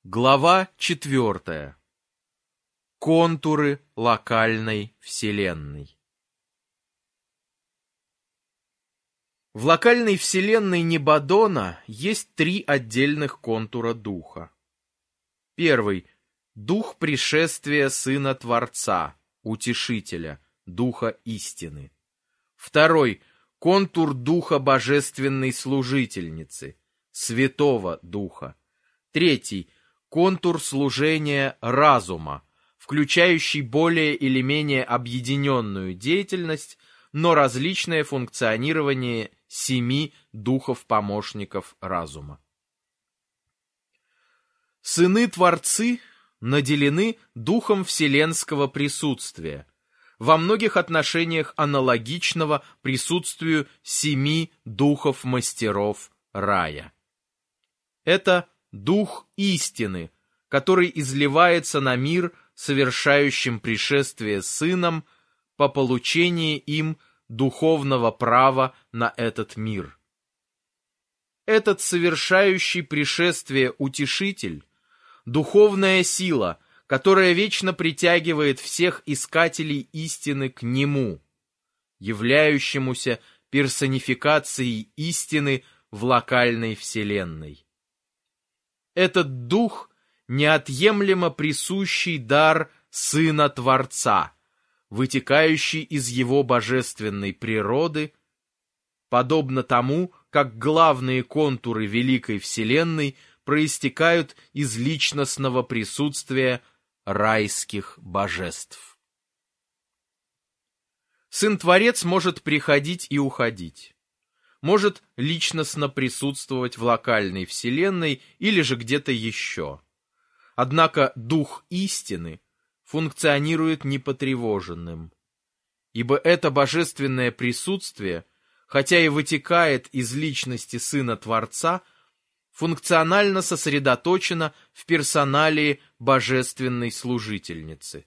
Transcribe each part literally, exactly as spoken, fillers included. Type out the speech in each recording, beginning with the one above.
Глава четвертая. Контуры локальной вселенной. В локальной вселенной Небадона есть три отдельных контура духа. Первый — дух пришествия Сына Творца, Утешителя, Духа истины. Второй — контур духа Божественной Служительницы, Святого Духа. Третий — контур служения разума, включающий более или менее объединенную деятельность, но различное функционирование семи духов-помощников разума. Сыны-творцы наделены духом вселенского присутствия, во многих отношениях аналогичного присутствию семи духов-мастеров рая. Это дух истины, который изливается на мир совершающим пришествие Сыном по получении им духовного права на этот мир. Этот совершающий пришествие Утешитель — духовная сила, которая вечно притягивает всех искателей истины к Нему, являющемуся персонификацией истины в локальной вселенной. Этот дух — неотъемлемо присущий дар Сына Творца, вытекающий из Его божественной природы, подобно тому, как главные контуры Великой Вселенной проистекают из личностного присутствия райских божеств. Сын-творец может приходить и уходить, может личностно присутствовать в локальной вселенной или же где-то еще. Однако дух истины функционирует непотревоженным, ибо это божественное присутствие, хотя и вытекает из личности Сына Творца, функционально сосредоточено в персоналии божественной служительницы.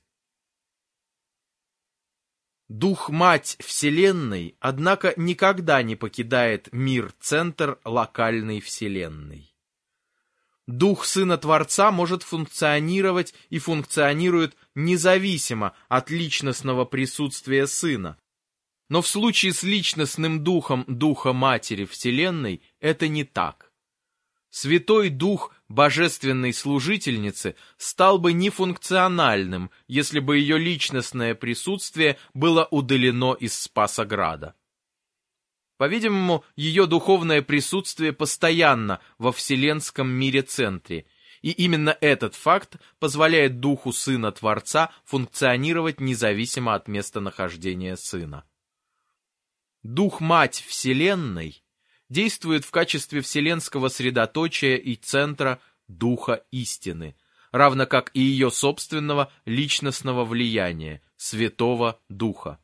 Дух-мать Вселенной, однако, никогда не покидает мир-центр локальной Вселенной. Дух Сына Творца может функционировать и функционирует независимо от личностного присутствия Сына, но в случае с личностным духом Духа Матери Вселенной это не так. Святой Дух Божественной Служительницы стал бы нефункциональным, если бы ее личностное присутствие было удалено из Спасограда. По-видимому, ее духовное присутствие постоянно во вселенском мире-центре, и именно этот факт позволяет Духу Сына Творца функционировать независимо от местонахождения Сына. Дух-мать Вселенной действует в качестве вселенского средоточия и центра Духа истины, равно как и ее собственного личностного влияния, Святого Духа.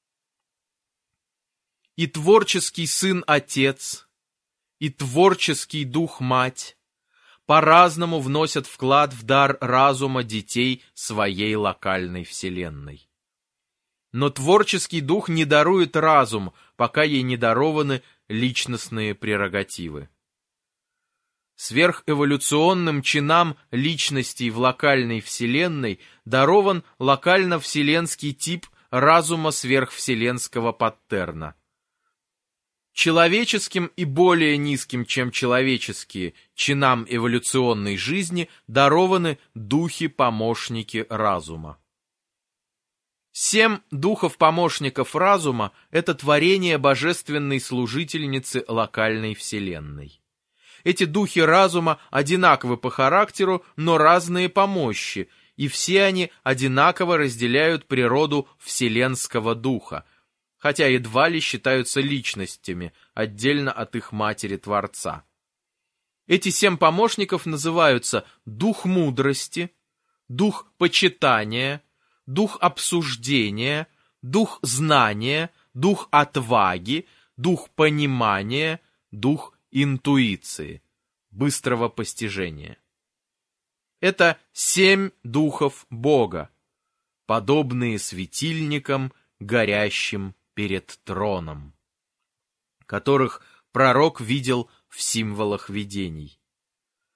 И творческий Сын-Отец, и творческий Дух-Мать по-разному вносят вклад в дар разума детей своей локальной вселенной. Но творческий дух не дарует разум, пока ей не дарованы личностные прерогативы. Сверхэволюционным чинам личностей в локальной вселенной дарован локально-вселенский тип разума сверхвселенского паттерна. Человеческим и более низким, чем человеческие, чинам эволюционной жизни дарованы духи-помощники разума. Семь духов-помощников разума — это творение божественной служительницы локальной вселенной. Эти духи разума одинаковы по характеру, но разные по мощи, и все они одинаково разделяют природу вселенского духа, хотя едва ли считаются личностями, отдельно от их матери-творца. Эти семь помощников называются дух мудрости, дух почитания, дух обсуждения, дух знания, дух отваги, дух понимания, дух интуиции, быстрого постижения. Это семь духов Бога, подобные светильникам, горящим перед троном, которых пророк видел в символах видений.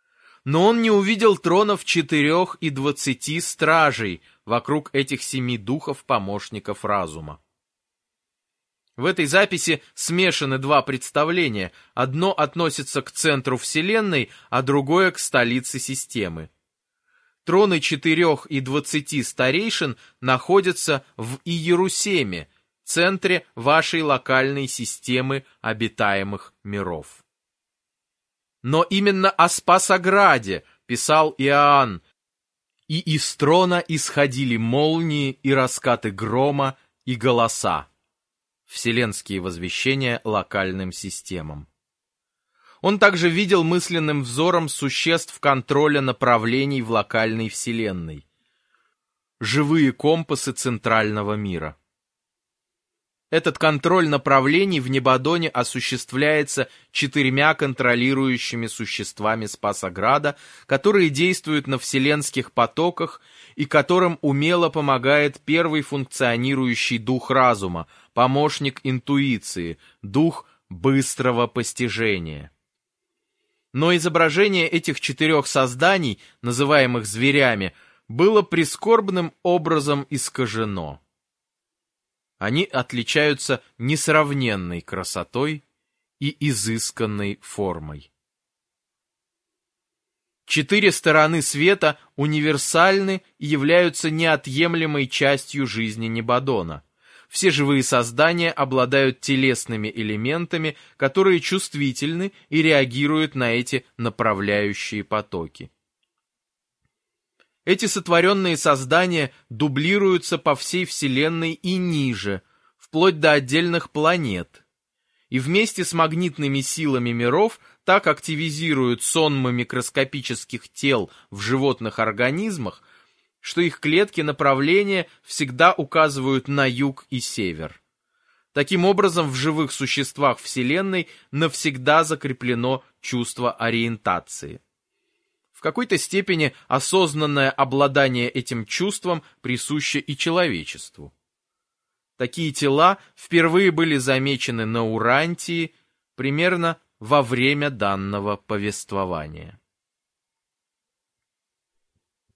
Но он не увидел тронов четырех и двадцати стражей вокруг этих семи духов-помощников разума. В этой записи смешаны два представления. Одно относится к центру Вселенной, а другое к столице системы. Троны четырех и двадцати старейшин находятся в Иерусалиме, центре вашей локальной системы обитаемых миров. Но именно о Спасограде писал Иоанн: «И из трона исходили молнии и раскаты грома и голоса». Вселенские возвещения локальным системам. Он также видел мысленным взором существ контроля направлений в локальной Вселенной. Живые компасы центрального мира. Этот контроль направлений в Небодоне осуществляется четырьмя контролирующими существами Спасограда, которые действуют на вселенских потоках и которым умело помогает первый функционирующий дух разума, помощник интуиции, дух быстрого постижения. Но изображение этих четырех созданий, называемых зверями, было прискорбным образом искажено. Они отличаются несравненной красотой и изысканной формой. Четыре стороны света универсальны и являются неотъемлемой частью жизни Небодона. Все живые создания обладают телесными элементами, которые чувствительны и реагируют на эти направляющие потоки. Эти сотворенные создания дублируются по всей Вселенной и ниже, вплоть до отдельных планет, и вместе с магнитными силами миров так активизируют сонмы микроскопических тел в животных организмах, что их клетки направления всегда указывают на юг и север. Таким образом, в живых существах Вселенной навсегда закреплено чувство ориентации. В какой-то степени осознанное обладание этим чувством присуще и человечеству. Такие тела впервые были замечены на Урантии примерно во время данного повествования.